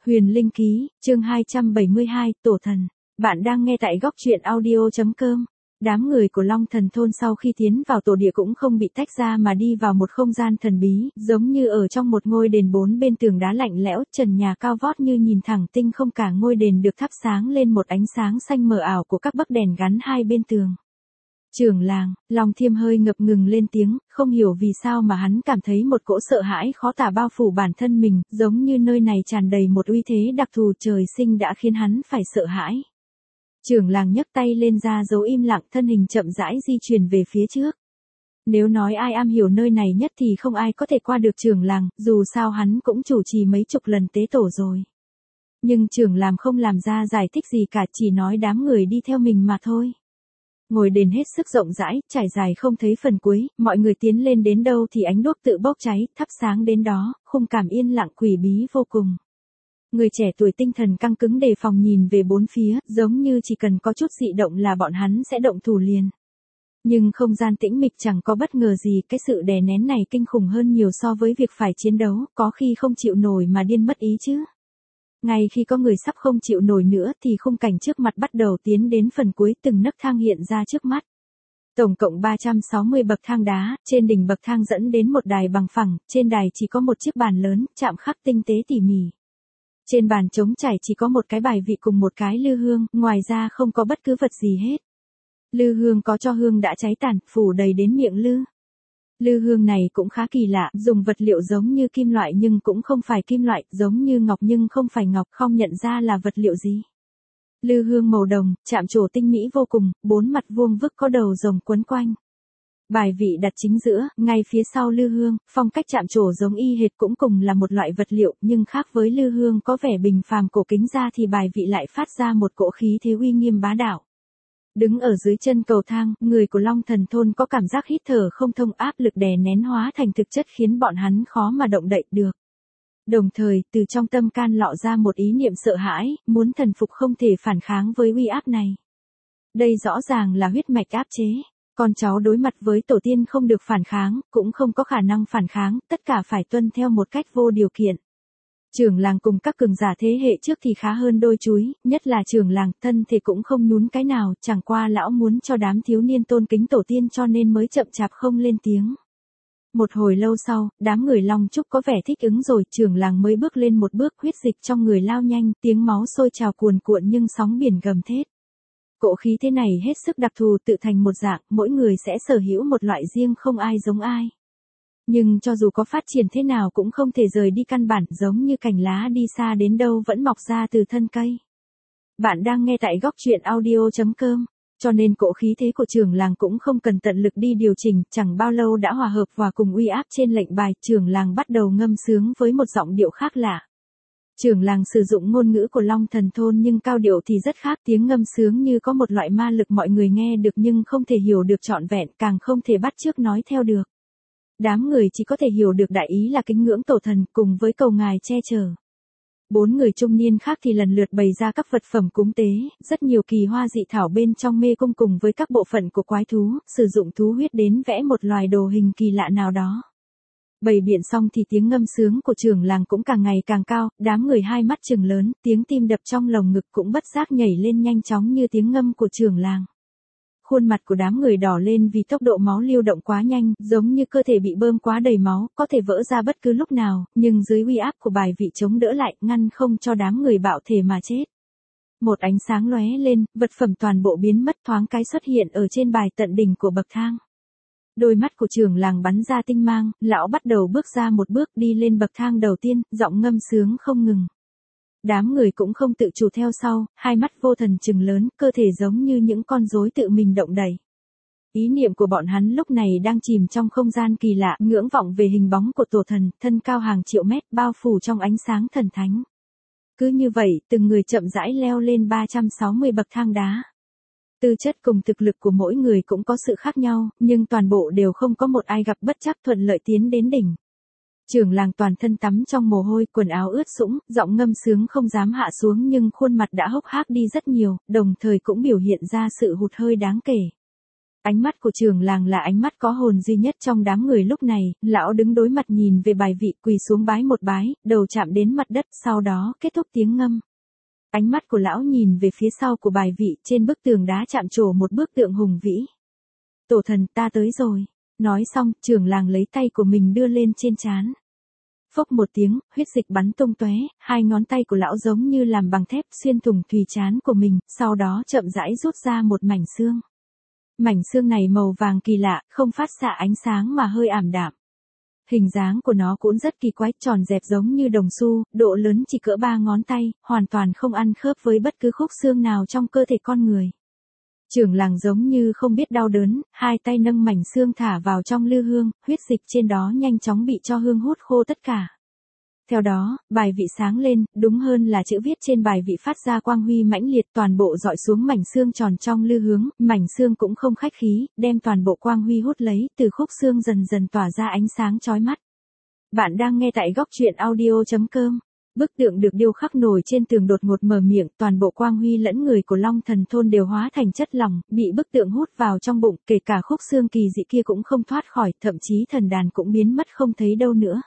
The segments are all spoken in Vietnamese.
Huyền Linh Ký, chương 272, Tổ Thần. Bạn đang nghe tại góc truyện audio.com. Đám người của Long Thần Thôn sau khi tiến vào tổ địa cũng không bị tách ra mà đi vào một không gian thần bí, giống như ở trong một ngôi đền bốn bên tường đá lạnh lẽo, trần nhà cao vót như nhìn thẳng tinh không, cả ngôi đền được thắp sáng lên một ánh sáng xanh mờ ảo của các bấc đèn gắn hai bên tường. Trưởng làng, Long Thiêm hơi ngập ngừng lên tiếng, không hiểu vì sao mà hắn cảm thấy một cỗ sợ hãi khó tả bao phủ bản thân mình, giống như nơi này tràn đầy một uy thế đặc thù trời sinh đã khiến hắn phải sợ hãi. Trưởng làng nhấc tay lên ra dấu im lặng, thân hình chậm rãi di chuyển về phía trước. Nếu nói ai am hiểu nơi này nhất thì không ai có thể qua được trưởng làng, dù sao hắn cũng chủ trì mấy chục lần tế tổ rồi. Nhưng trưởng làng không làm ra giải thích gì cả, chỉ nói đám người đi theo mình mà thôi. Ngôi đền hết sức rộng rãi, trải dài không thấy phần cuối, mọi người tiến lên đến đâu thì ánh đuốc tự bốc cháy, thắp sáng đến đó, khung cảnh yên lặng quỷ bí vô cùng. Người trẻ tuổi tinh thần căng cứng đề phòng nhìn về bốn phía, giống như chỉ cần có chút dị động là bọn hắn sẽ động thủ liền. Nhưng không gian tĩnh mịch chẳng có bất ngờ gì, cái sự đè nén này kinh khủng hơn nhiều so với việc phải chiến đấu, có khi không chịu nổi mà điên mất ý chứ. Ngay khi có người sắp không chịu nổi nữa thì khung cảnh trước mặt bắt đầu tiến đến phần cuối, từng nấc thang hiện ra trước mắt. Tổng cộng 360 bậc thang đá, trên đỉnh bậc thang dẫn đến một đài bằng phẳng, trên đài chỉ có một chiếc bàn lớn, chạm khắc tinh tế tỉ mỉ. Trên bàn trống trải chỉ có một cái bài vị cùng một cái lư hương, ngoài ra không có bất cứ vật gì hết. Lư hương có cho hương đã cháy tàn, phủ đầy đến miệng lư. Lư hương này cũng khá kỳ lạ, dùng vật liệu giống như kim loại nhưng cũng không phải kim loại, giống như ngọc nhưng không phải ngọc, không nhận ra là vật liệu gì. Lư hương màu đồng, chạm trổ tinh mỹ vô cùng, bốn mặt vuông vức có đầu rồng quấn quanh. Bài vị đặt chính giữa, ngay phía sau lư hương, phong cách chạm trổ giống y hệt, cũng cùng là một loại vật liệu, nhưng khác với lư hương có vẻ bình phàm cổ kính ra thì bài vị lại phát ra một cỗ khí thế uy nghiêm bá đạo. Đứng ở dưới chân cầu thang, người của Long Thần Thôn có cảm giác hít thở không thông, áp lực đè nén hóa thành thực chất khiến bọn hắn khó mà động đậy được. Đồng thời, từ trong tâm can lọ ra một ý niệm sợ hãi, muốn thần phục không thể phản kháng với uy áp này. Đây rõ ràng là huyết mạch áp chế. Con cháu đối mặt với tổ tiên không được phản kháng, cũng không có khả năng phản kháng, tất cả phải tuân theo một cách vô điều kiện. Trưởng làng cùng các cường giả thế hệ trước thì khá hơn đôi chúi, nhất là trưởng làng, thân thì cũng không nhún cái nào, chẳng qua lão muốn cho đám thiếu niên tôn kính tổ tiên cho nên mới chậm chạp không lên tiếng. Một hồi lâu sau, đám người Long Trúc có vẻ thích ứng rồi, trưởng làng mới bước lên một bước, huyết dịch trong người lao nhanh, tiếng máu sôi trào cuồn cuộn nhưng sóng biển gầm thét. Cỗ khí thế này hết sức đặc thù, tự thành một dạng, mỗi người sẽ sở hữu một loại riêng, không ai giống ai. Nhưng cho dù có phát triển thế nào cũng không thể rời đi căn bản, giống như cành lá đi xa đến đâu vẫn mọc ra từ thân cây. Bạn đang nghe tại góc truyện audio.com, cho nên cỗ khí thế của trưởng làng cũng không cần tận lực đi điều chỉnh, chẳng bao lâu đã hòa hợp và cùng uy áp trên lệnh bài, trưởng làng bắt đầu ngâm sướng với một giọng điệu khác lạ. Trưởng làng sử dụng ngôn ngữ của Long Thần Thôn nhưng cao điệu thì rất khác, tiếng ngâm sướng như có một loại ma lực, mọi người nghe được nhưng không thể hiểu được trọn vẹn, càng không thể bắt chước nói theo được. Đám người chỉ có thể hiểu được đại ý là kính ngưỡng tổ thần cùng với cầu ngài che chở. Bốn người trung niên khác thì lần lượt bày ra các vật phẩm cúng tế, rất nhiều kỳ hoa dị thảo bên trong mê cung cùng với các bộ phận của quái thú, sử dụng thú huyết đến vẽ một loài đồ hình kỳ lạ nào đó. Bày biện xong thì tiếng ngâm sướng của trưởng làng cũng càng ngày càng cao, đám người hai mắt trừng lớn, tiếng tim đập trong lồng ngực cũng bất giác nhảy lên nhanh chóng như tiếng ngâm của trưởng làng. Khuôn mặt của đám người đỏ lên vì tốc độ máu lưu động quá nhanh, giống như cơ thể bị bơm quá đầy máu, có thể vỡ ra bất cứ lúc nào, nhưng dưới uy áp của bài vị chống đỡ lại, ngăn không cho đám người bạo thể mà chết. Một ánh sáng lóe lên, vật phẩm toàn bộ biến mất, thoáng cái xuất hiện ở trên bài tận đỉnh của bậc thang. Đôi mắt của trưởng làng bắn ra tinh mang, lão bắt đầu bước ra một bước đi lên bậc thang đầu tiên, giọng ngâm sướng không ngừng. Đám người cũng không tự chủ theo sau, hai mắt vô thần trừng lớn, cơ thể giống như những con rối tự mình động đẩy. Ý niệm của bọn hắn lúc này đang chìm trong không gian kỳ lạ, ngưỡng vọng về hình bóng của tổ thần, thân cao hàng triệu mét, bao phủ trong ánh sáng thần thánh. Cứ như vậy, từng người chậm rãi leo lên 360 bậc thang đá. Tư chất cùng thực lực của mỗi người cũng có sự khác nhau, nhưng toàn bộ đều không có một ai gặp bất trắc thuận lợi tiến đến đỉnh. Trưởng làng toàn thân tắm trong mồ hôi, quần áo ướt sũng, giọng ngâm sướng không dám hạ xuống nhưng khuôn mặt đã hốc hác đi rất nhiều, đồng thời cũng biểu hiện ra sự hụt hơi đáng kể. Ánh mắt của trưởng làng là ánh mắt có hồn duy nhất trong đám người lúc này, lão đứng đối mặt nhìn về bài vị, quỳ xuống bái một bái, đầu chạm đến mặt đất, sau đó kết thúc tiếng ngâm. Ánh mắt của lão nhìn về phía sau của bài vị, trên bức tường đá chạm trổ một bức tượng hùng vĩ. Tổ thần, ta tới rồi. Nói xong, trưởng làng lấy tay của mình đưa lên trên trán. Phốc một tiếng, huyết dịch bắn tung tóe, hai ngón tay của lão giống như làm bằng thép xuyên thủng thùy trán của mình, sau đó chậm rãi rút ra một mảnh xương. Mảnh xương này màu vàng kỳ lạ, không phát xạ ánh sáng mà hơi ảm đạm. Hình dáng của nó cũng rất kỳ quái, tròn dẹp giống như đồng xu, độ lớn chỉ cỡ 3 ngón tay, hoàn toàn không ăn khớp với bất cứ khúc xương nào trong cơ thể con người. Trưởng làng giống như không biết đau đớn, hai tay nâng mảnh xương thả vào trong lư hương, huyết dịch trên đó nhanh chóng bị cho hương hút khô tất cả. Theo đó, bài vị sáng lên, đúng hơn là chữ viết trên bài vị phát ra quang huy mãnh liệt, toàn bộ dọi xuống mảnh xương tròn trong lư hướng, mảnh xương cũng không khách khí, đem toàn bộ quang huy hút lấy, từ khúc xương dần dần tỏa ra ánh sáng chói mắt. Bạn đang nghe tại góc truyện audio.com. Bức tượng được điêu khắc nổi trên tường đột ngột mở miệng, toàn bộ quang huy lẫn người của Long Thần Thôn đều hóa thành chất lỏng, bị bức tượng hút vào trong bụng, kể cả khúc xương kỳ dị kia cũng không thoát khỏi, thậm chí thần đàn cũng biến mất không thấy đâu nữa.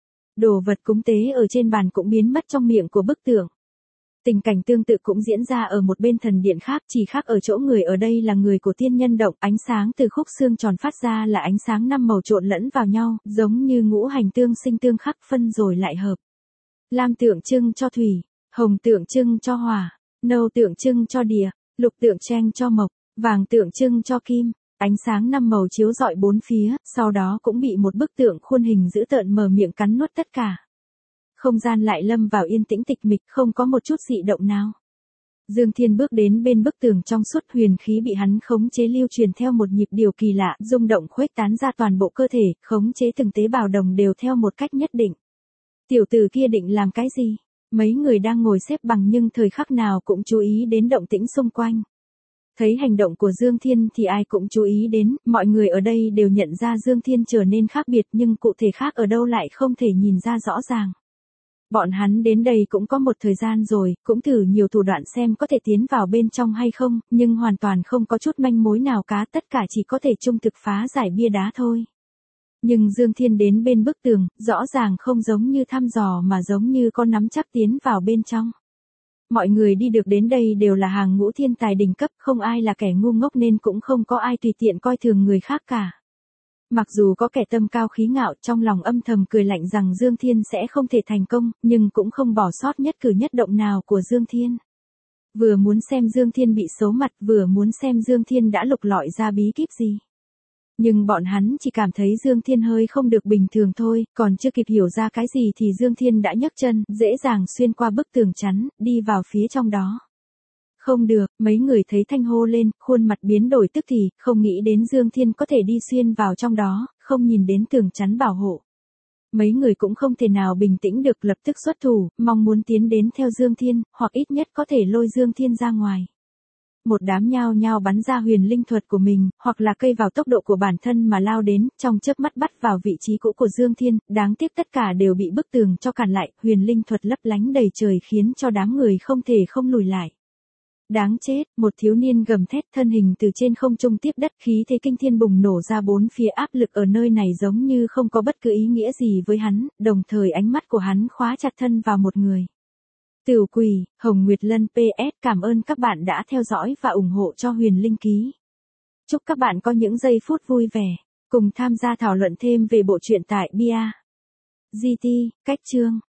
Đồ vật cúng tế ở trên bàn cũng biến mất trong miệng của bức tượng. Tình cảnh tương tự cũng diễn ra ở một bên thần điện khác, chỉ khác ở chỗ người ở đây là người của tiên nhân động, ánh sáng từ khúc xương tròn phát ra là ánh sáng 5 màu trộn lẫn vào nhau, giống như ngũ hành tương sinh tương khắc phân rồi lại hợp. Lam tượng trưng cho thủy, hồng tượng trưng cho hỏa, nâu tượng trưng cho địa, lục tượng trưng cho mộc, vàng tượng trưng cho kim. Ánh sáng 5 màu chiếu rọi bốn phía, sau đó cũng bị một bức tượng khuôn hình dữ tợn mở miệng cắn nuốt tất cả. Không gian lại lâm vào yên tĩnh tịch mịch, không có một chút dị động nào. Dương Thiên bước đến bên bức tường, trong suốt huyền khí bị hắn khống chế lưu truyền theo một nhịp điều kỳ lạ, rung động khuếch tán ra toàn bộ cơ thể, khống chế từng tế bào đồng đều theo một cách nhất định. Tiểu tử kia định làm cái gì? Mấy người đang ngồi xếp bằng nhưng thời khắc nào cũng chú ý đến động tĩnh xung quanh. Thấy hành động của Dương Thiên thì ai cũng chú ý đến, mọi người ở đây đều nhận ra Dương Thiên trở nên khác biệt nhưng cụ thể khác ở đâu lại không thể nhìn ra rõ ràng. Bọn hắn đến đây cũng có một thời gian rồi, cũng thử nhiều thủ đoạn xem có thể tiến vào bên trong hay không, nhưng hoàn toàn không có chút manh mối nào cả, tất cả chỉ có thể trung thực phá giải bia đá thôi. Nhưng Dương Thiên đến bên bức tường, rõ ràng không giống như thăm dò mà giống như có nắm chắc tiến vào bên trong. Mọi người đi được đến đây đều là hàng ngũ thiên tài đỉnh cấp, không ai là kẻ ngu ngốc nên cũng không có ai tùy tiện coi thường người khác cả. Mặc dù có kẻ tâm cao khí ngạo, trong lòng âm thầm cười lạnh rằng Dương Thiên sẽ không thể thành công, nhưng cũng không bỏ sót nhất cử nhất động nào của Dương Thiên. Vừa muốn xem Dương Thiên bị xấu mặt, vừa muốn xem Dương Thiên đã lục lọi ra bí kíp gì. Nhưng bọn hắn chỉ cảm thấy Dương Thiên hơi không được bình thường thôi, còn chưa kịp hiểu ra cái gì thì Dương Thiên đã nhấc chân, dễ dàng xuyên qua bức tường chắn, đi vào phía trong đó. Không được, mấy người thấy thanh hô lên, khuôn mặt biến đổi tức thì, không nghĩ đến Dương Thiên có thể đi xuyên vào trong đó, không nhìn đến tường chắn bảo hộ. Mấy người cũng không thể nào bình tĩnh được, lập tức xuất thủ, mong muốn tiến đến theo Dương Thiên, hoặc ít nhất có thể lôi Dương Thiên ra ngoài. Một đám nhao nhao bắn ra huyền linh thuật của mình, hoặc là cây vào tốc độ của bản thân mà lao đến, trong chớp mắt bắt vào vị trí cũ của Dương Thiên, đáng tiếc tất cả đều bị bức tường cho cản lại, huyền linh thuật lấp lánh đầy trời khiến cho đám người không thể không lùi lại. Đáng chết, một thiếu niên gầm thét, thân hình từ trên không trung tiếp đất, khí thế kinh thiên bùng nổ ra bốn phía, áp lực ở nơi này giống như không có bất cứ ý nghĩa gì với hắn, đồng thời ánh mắt của hắn khóa chặt thân vào một người. Tiểu Quỷ, Hồng Nguyệt Lân PS, cảm ơn các bạn đã theo dõi và ủng hộ cho Huyền Linh Ký. Chúc các bạn có những giây phút vui vẻ, cùng tham gia thảo luận thêm về bộ truyện tại bia. GT, cách chương.